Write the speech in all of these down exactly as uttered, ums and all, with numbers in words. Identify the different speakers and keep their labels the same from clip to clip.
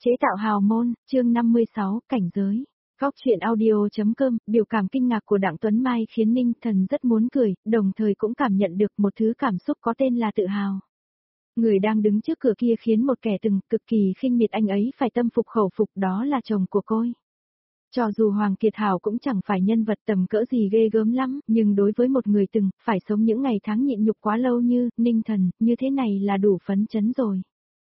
Speaker 1: Chế tạo hào môn, chương năm mươi sáu, cảnh giới. Góc truyện audio.com, biểu cảm kinh ngạc của Đặng Tuấn Mai khiến Ninh Thần rất muốn cười, đồng thời cũng cảm nhận được một thứ cảm xúc có tên là tự hào. Người đang đứng trước cửa kia khiến một kẻ từng cực kỳ khinh miệt anh ấy phải tâm phục khẩu phục, đó là chồng của cô. Cho dù Hoàng Kiệt Hảo cũng chẳng phải nhân vật tầm cỡ gì ghê gớm lắm, nhưng đối với một người từng phải sống những ngày tháng nhịn nhục quá lâu như Ninh Thần, như thế này là đủ phấn chấn rồi.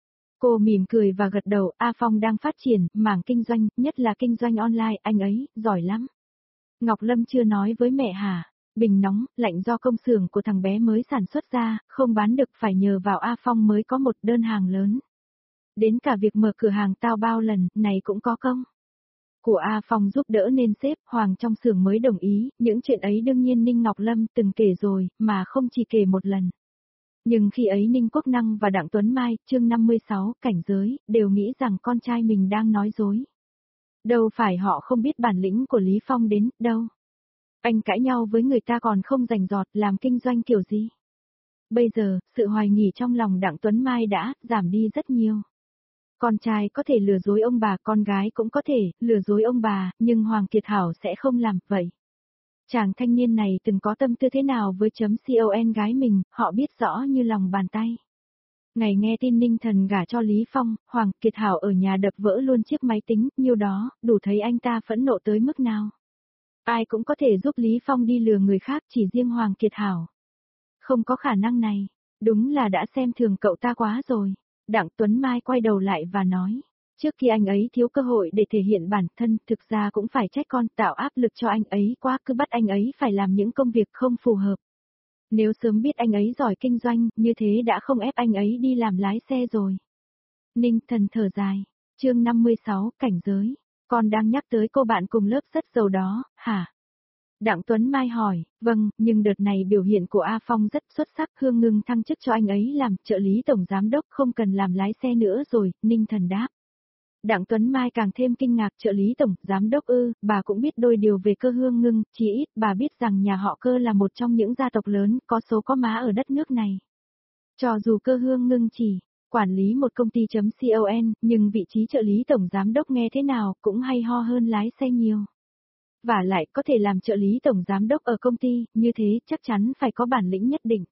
Speaker 1: Cô mỉm cười và gật đầu, A Phong đang phát triển, mảng kinh doanh, nhất là kinh doanh online, anh ấy, giỏi lắm. Ngọc Lâm chưa nói với mẹ hả? Bình nóng, lạnh do công xưởng của thằng bé mới sản xuất ra, không bán được phải nhờ vào A Phong mới có một đơn hàng lớn. Đến cả việc mở cửa hàng tao bao lần, này cũng có công của A Phong giúp đỡ nên sếp Hoàng trong xưởng mới đồng ý, những chuyện ấy đương nhiên Ninh Ngọc Lâm từng kể rồi, mà không chỉ kể một lần. Nhưng khi ấy Ninh Quốc Năng và Đặng Tuấn Mai, chương năm mươi sáu, cảnh giới, đều nghĩ rằng con trai mình đang nói dối. Đâu phải họ không biết bản lĩnh của Lý Phong đến, đâu. Anh cãi nhau với người ta còn không rành rọt, làm kinh doanh kiểu gì. Bây giờ, sự hoài nghi trong lòng Đặng Tuấn Mai đã giảm đi rất nhiều. Con trai có thể lừa dối ông bà, con gái cũng có thể lừa dối ông bà, nhưng Hoàng Kiệt Hảo sẽ không làm vậy. Chàng thanh niên này từng có tâm tư thế nào với chấm con gái mình, họ biết rõ như lòng bàn tay. Ngày nghe tin Ninh Thần gả cho Lý Phong, Hoàng Kiệt Hảo ở nhà đập vỡ luôn chiếc máy tính, nhiêu đó, đủ thấy anh ta phẫn nộ tới mức nào. Ai cũng có thể giúp Lý Phong đi lừa người khác, chỉ riêng Hoàng Kiệt Hảo. Không có khả năng này, đúng là đã xem thường cậu ta quá rồi. Đặng Tuấn Mai quay đầu lại và nói. Trước khi anh ấy thiếu cơ hội để thể hiện bản thân, thực ra cũng phải trách con, tạo áp lực cho anh ấy quá, cứ bắt anh ấy phải làm những công việc không phù hợp. Nếu sớm biết anh ấy giỏi kinh doanh, như thế đã không ép anh ấy đi làm lái xe rồi. Ninh Thần thở dài. Chương năm mươi sáu, cảnh giới. Con đang nhắc tới cô bạn cùng lớp rất giàu đó, hả? Đặng Tuấn Mai hỏi, vâng, nhưng đợt này biểu hiện của A Phong rất xuất sắc, Hương Ngưng thăng chức cho anh ấy làm trợ lý tổng giám đốc, không cần làm lái xe nữa rồi, Ninh Thần đáp. Đặng Tuấn Mai càng thêm kinh ngạc, trợ lý tổng giám đốc ư, bà cũng biết đôi điều về Cơ Hương Ngưng, chỉ ít bà biết rằng nhà họ Cơ là một trong những gia tộc lớn, có số có má ở đất nước này. Cho dù Cơ Hương Ngưng chỉ quản lý một công ty.com, nhưng vị trí trợ lý tổng giám đốc nghe thế nào cũng hay ho hơn lái xe nhiều. Và lại có thể làm trợ lý tổng giám đốc ở công ty, như thế chắc chắn phải có bản lĩnh nhất định.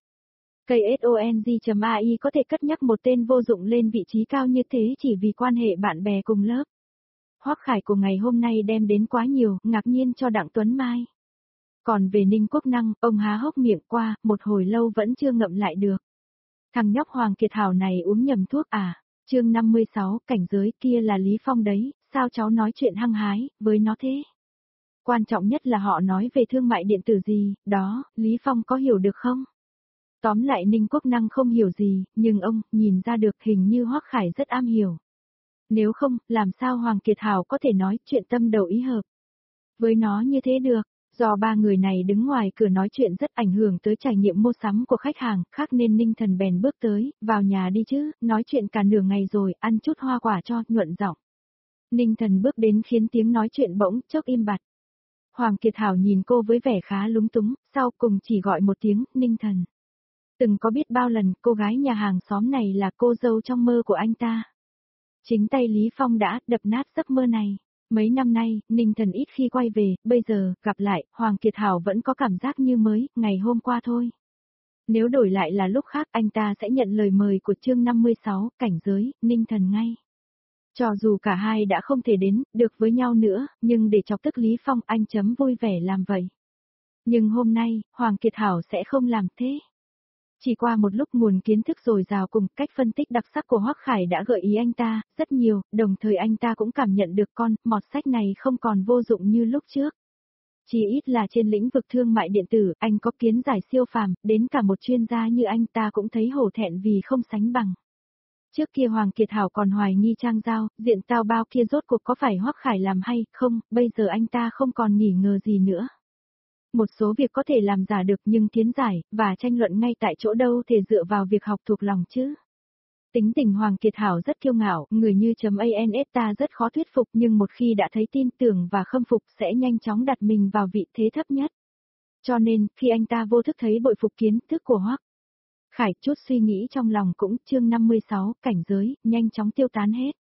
Speaker 1: Ksong.ai có thể cất nhắc một tên vô dụng lên vị trí cao như thế chỉ vì quan hệ bạn bè cùng lớp. Hoắc Khải của ngày hôm nay đem đến quá nhiều, ngạc nhiên cho Đặng Tuấn Mai. Còn về Ninh Quốc Năng, ông há hốc miệng qua, một hồi lâu vẫn chưa ngậm lại được. Thằng nhóc Hoàng Kiệt Hảo này uống nhầm thuốc à? Chương năm mươi sáu, cảnh giới, kia là Lý Phong đấy, sao cháu nói chuyện hăng hái với nó thế? Quan trọng nhất là họ nói về thương mại điện tử gì, đó, Lý Phong có hiểu được không? Tóm lại Ninh Quốc Năng không hiểu gì, nhưng ông, nhìn ra được hình như Hoắc Khải rất am hiểu. Nếu không, làm sao Hoàng Kiệt Hảo có thể nói chuyện tâm đầu ý hợp với nó như thế được? Do ba người này đứng ngoài cửa nói chuyện rất ảnh hưởng tới trải nghiệm mua sắm của khách hàng, khác nên Ninh Thần bèn bước tới, vào nhà đi chứ, nói chuyện cả nửa ngày rồi, ăn chút hoa quả cho, nhuận giọng. Ninh Thần bước đến khiến tiếng nói chuyện bỗng chốc im bặt. Hoàng Kiệt Hảo nhìn cô với vẻ khá lúng túng, sau cùng chỉ gọi một tiếng, Ninh Thần. Từng có biết bao lần cô gái nhà hàng xóm này là cô dâu trong mơ của anh ta. Chính tay Lý Phong đã đập nát giấc mơ này. Mấy năm nay, Ninh Thần ít khi quay về, bây giờ, gặp lại, Hoàng Kiệt Hảo vẫn có cảm giác như mới, ngày hôm qua thôi. Nếu đổi lại là lúc khác anh ta sẽ nhận lời mời của chương năm mươi sáu, cảnh giới, Ninh Thần ngay. Cho dù cả hai đã không thể đến, được với nhau nữa, nhưng để chọc tức Lý Phong anh chấm vui vẻ làm vậy. Nhưng hôm nay, Hoàng Kiệt Hảo sẽ không làm thế. Chỉ qua một lúc nguồn kiến thức dồi dào cùng cách phân tích đặc sắc của Hoắc Khải đã gợi ý anh ta, rất nhiều, đồng thời anh ta cũng cảm nhận được con, mọt sách này không còn vô dụng như lúc trước. Chỉ ít là trên lĩnh vực thương mại điện tử, anh có kiến giải siêu phàm, đến cả một chuyên gia như anh ta cũng thấy hổ thẹn vì không sánh bằng. Trước kia Hoàng Kiệt Hảo còn hoài nghi Trang Giao, diện tao bao kia rốt cuộc có phải Hoắc Khải làm hay không, bây giờ anh ta không còn nghi ngờ gì nữa. Một số việc có thể làm giả được nhưng kiến giải, và tranh luận ngay tại chỗ đâu thể dựa vào việc học thuộc lòng chứ. Tính tình Hoàng Kiệt Hảo rất kiêu ngạo, người như .ans ta rất khó thuyết phục nhưng một khi đã thấy tin tưởng và khâm phục sẽ nhanh chóng đặt mình vào vị thế thấp nhất. Cho nên, khi anh ta vô thức thấy bội phục kiến thức của Hoắc Khải, chút suy nghĩ trong lòng cũng chương năm mươi sáu, cảnh giới, nhanh chóng tiêu tán hết.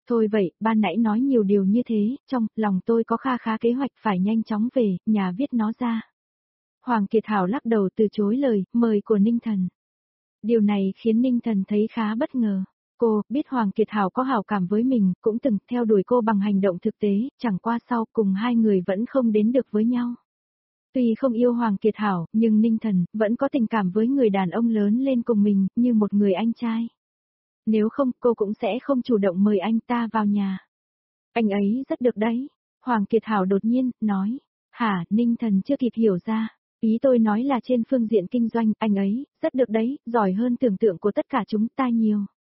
Speaker 1: Thôi vậy, ban nãy nói nhiều điều như thế, trong lòng tôi có kha khá kế hoạch phải nhanh chóng về, nhà viết nó ra. Hoàng Kiệt Hảo lắc đầu từ chối lời mời của Ninh Thần. Điều này khiến Ninh Thần thấy khá bất ngờ. Cô biết Hoàng Kiệt Hảo có hảo cảm với mình, cũng từng theo đuổi cô bằng hành động thực tế, chẳng qua sau cùng hai người vẫn không đến được với nhau. Tuy không yêu Hoàng Kiệt Hảo, nhưng Ninh Thần vẫn có tình cảm với người đàn ông lớn lên cùng mình, như một người anh trai. Nếu không, cô cũng sẽ không chủ động mời anh ta vào nhà. Anh ấy rất được đấy. Hoàng Kiệt Hảo đột nhiên, nói. Hả, Ninh Thần chưa kịp hiểu ra. Ý tôi nói là trên phương diện kinh doanh, anh ấy, rất được đấy, giỏi hơn tưởng tượng của tất cả chúng ta nhiều.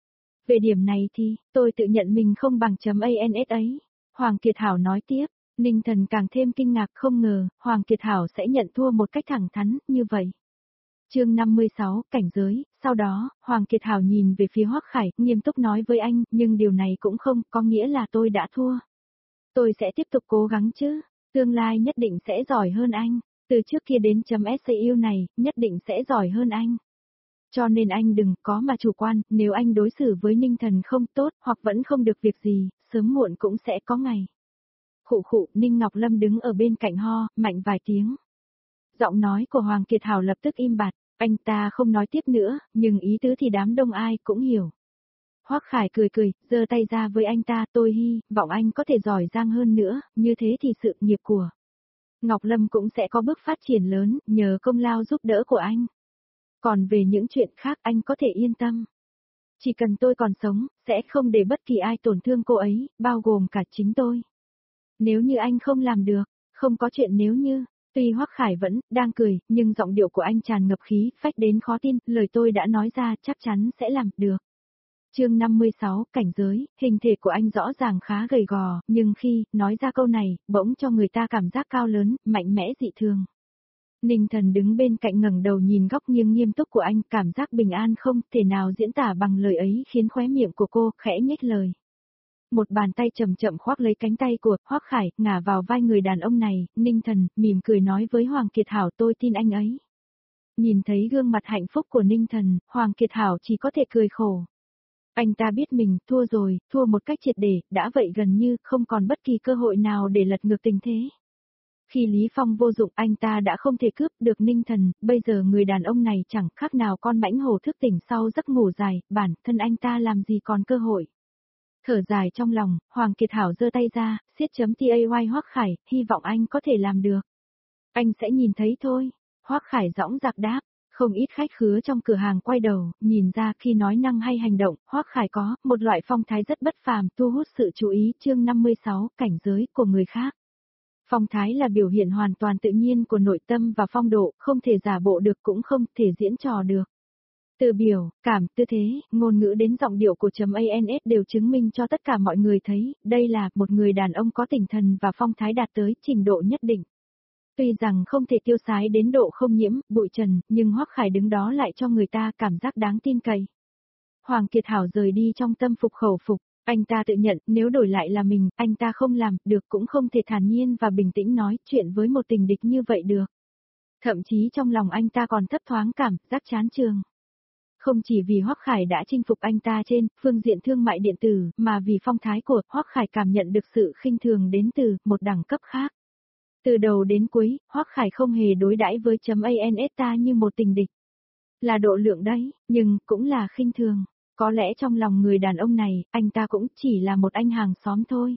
Speaker 1: Về điểm này thì, tôi tự nhận mình không bằng chấm ans ấy. Hoàng Kiệt Hảo nói tiếp. Ninh Thần càng thêm kinh ngạc, không ngờ, Hoàng Kiệt Hảo sẽ nhận thua một cách thẳng thắn, như vậy. Chương năm mươi sáu, cảnh giới. Sau đó, Hoàng Kiệt Hảo nhìn về phía Hoắc Khải, nghiêm túc nói với anh, nhưng điều này cũng không có nghĩa là tôi đã thua. Tôi sẽ tiếp tục cố gắng chứ, tương lai nhất định sẽ giỏi hơn anh, từ trước kia đến chấm ét này, nhất định sẽ giỏi hơn anh. Cho nên anh đừng có mà chủ quan, nếu anh đối xử với Ninh Thần không tốt, hoặc vẫn không được việc gì, sớm muộn cũng sẽ có ngày. Khụ khụ, Ninh Ngọc Lâm đứng ở bên cạnh ho, mạnh vài tiếng. Giọng nói của Hoàng Kiệt Hảo lập tức im bặt, anh ta không nói tiếp nữa, nhưng ý tứ thì đám đông ai cũng hiểu. Hoắc Khải cười cười, giơ tay ra với anh ta, tôi hy vọng anh có thể giỏi giang hơn nữa, như thế thì sự nghiệp của Ngọc Lâm cũng sẽ có bước phát triển lớn, nhờ công lao giúp đỡ của anh. Còn về những chuyện khác anh có thể yên tâm. Chỉ cần tôi còn sống, sẽ không để bất kỳ ai tổn thương cô ấy, bao gồm cả chính tôi. Nếu như anh không làm được, không có chuyện nếu như. Tuy Hoắc Khải vẫn đang cười, nhưng giọng điệu của anh tràn ngập khí phách đến khó tin, lời tôi đã nói ra chắc chắn sẽ làm được. Chương năm mươi sáu, cảnh giới. Hình thể của anh rõ ràng khá gầy gò, nhưng khi nói ra câu này, bỗng cho người ta cảm giác cao lớn, mạnh mẽ dị thường. Ninh Thần đứng bên cạnh ngẩng đầu nhìn góc nghiêng nghiêm túc của anh, cảm giác bình an không thể nào diễn tả bằng lời ấy, khiến khóe miệng của cô khẽ nhếch lời. Một bàn tay chậm chậm khoác lấy cánh tay của Hoắc Khải, ngả vào vai người đàn ông này, Ninh Thần mỉm cười nói với Hoàng Kiệt Hảo, tôi tin anh ấy. Nhìn thấy gương mặt hạnh phúc của Ninh Thần, Hoàng Kiệt Hảo chỉ có thể cười khổ. Anh ta biết mình thua rồi, thua một cách triệt để, đã vậy gần như không còn bất kỳ cơ hội nào để lật ngược tình thế. Khi Lý Phong vô dụng, anh ta đã không thể cướp được Ninh Thần, bây giờ người đàn ông này chẳng khác nào con mãnh hổ thức tỉnh sau giấc ngủ dài, bản thân anh ta làm gì còn cơ hội. Thở dài trong lòng, Hoàng Kiệt Hảo giơ tay ra, siết chấm tay Hoắc Khải, hy vọng anh có thể làm được. Anh sẽ nhìn thấy thôi. Hoắc Khải dõng dạc đáp, không ít khách khứa trong cửa hàng quay đầu, nhìn ra khi nói năng hay hành động, Hoắc Khải có một loại phong thái rất bất phàm, thu hút sự chú ý. Chương năm mươi sáu, cảnh giới của người khác. Phong thái là biểu hiện hoàn toàn tự nhiên của nội tâm và phong độ, không thể giả bộ được cũng không thể diễn trò được. Từ biểu, cảm, tư thế, ngôn ngữ đến giọng điệu của chấm ans đều chứng minh cho tất cả mọi người thấy, đây là một người đàn ông có tinh thần và phong thái đạt tới trình độ nhất định. Tuy rằng không thể tiêu sái đến độ không nhiễm, bụi trần, nhưng Hoắc Khải đứng đó lại cho người ta cảm giác đáng tin cậy. Hoàng Kiệt Hảo rời đi trong tâm phục khẩu phục, anh ta tự nhận nếu đổi lại là mình, anh ta không làm được cũng không thể thản nhiên và bình tĩnh nói chuyện với một tình địch như vậy được. Thậm chí trong lòng anh ta còn thấp thoáng cảm giác chán chường. Không chỉ vì Hoắc Khải đã chinh phục anh ta trên phương diện thương mại điện tử, mà vì phong thái của Hoắc Khải cảm nhận được sự khinh thường đến từ một đẳng cấp khác. Từ đầu đến cuối, Hoắc Khải không hề đối đãi với chấm ans ta như một tình địch. Là độ lượng đấy, nhưng cũng là khinh thường. Có lẽ trong lòng người đàn ông này, anh ta cũng chỉ là một anh hàng xóm thôi.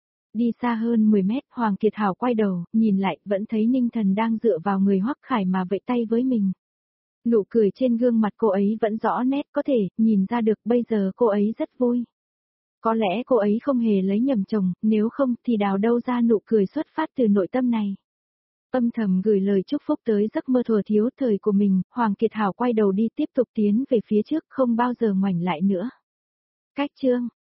Speaker 1: Đi xa hơn mười mét, Hoàng Kiệt Hảo quay đầu, nhìn lại, vẫn thấy Ninh Thần đang dựa vào người Hoắc Khải mà vẫy tay với mình. Nụ cười trên gương mặt cô ấy vẫn rõ nét, có thể nhìn ra được bây giờ cô ấy rất vui. Có lẽ cô ấy không hề lấy nhầm chồng, nếu không thì đào đâu ra nụ cười xuất phát từ nội tâm này. Âm thầm gửi lời chúc phúc tới giấc mơ thuở thiếu thời của mình, Hoàng Kiệt Hảo quay đầu đi tiếp tục tiến về phía trước, không bao giờ ngoảnh lại nữa. Cách chương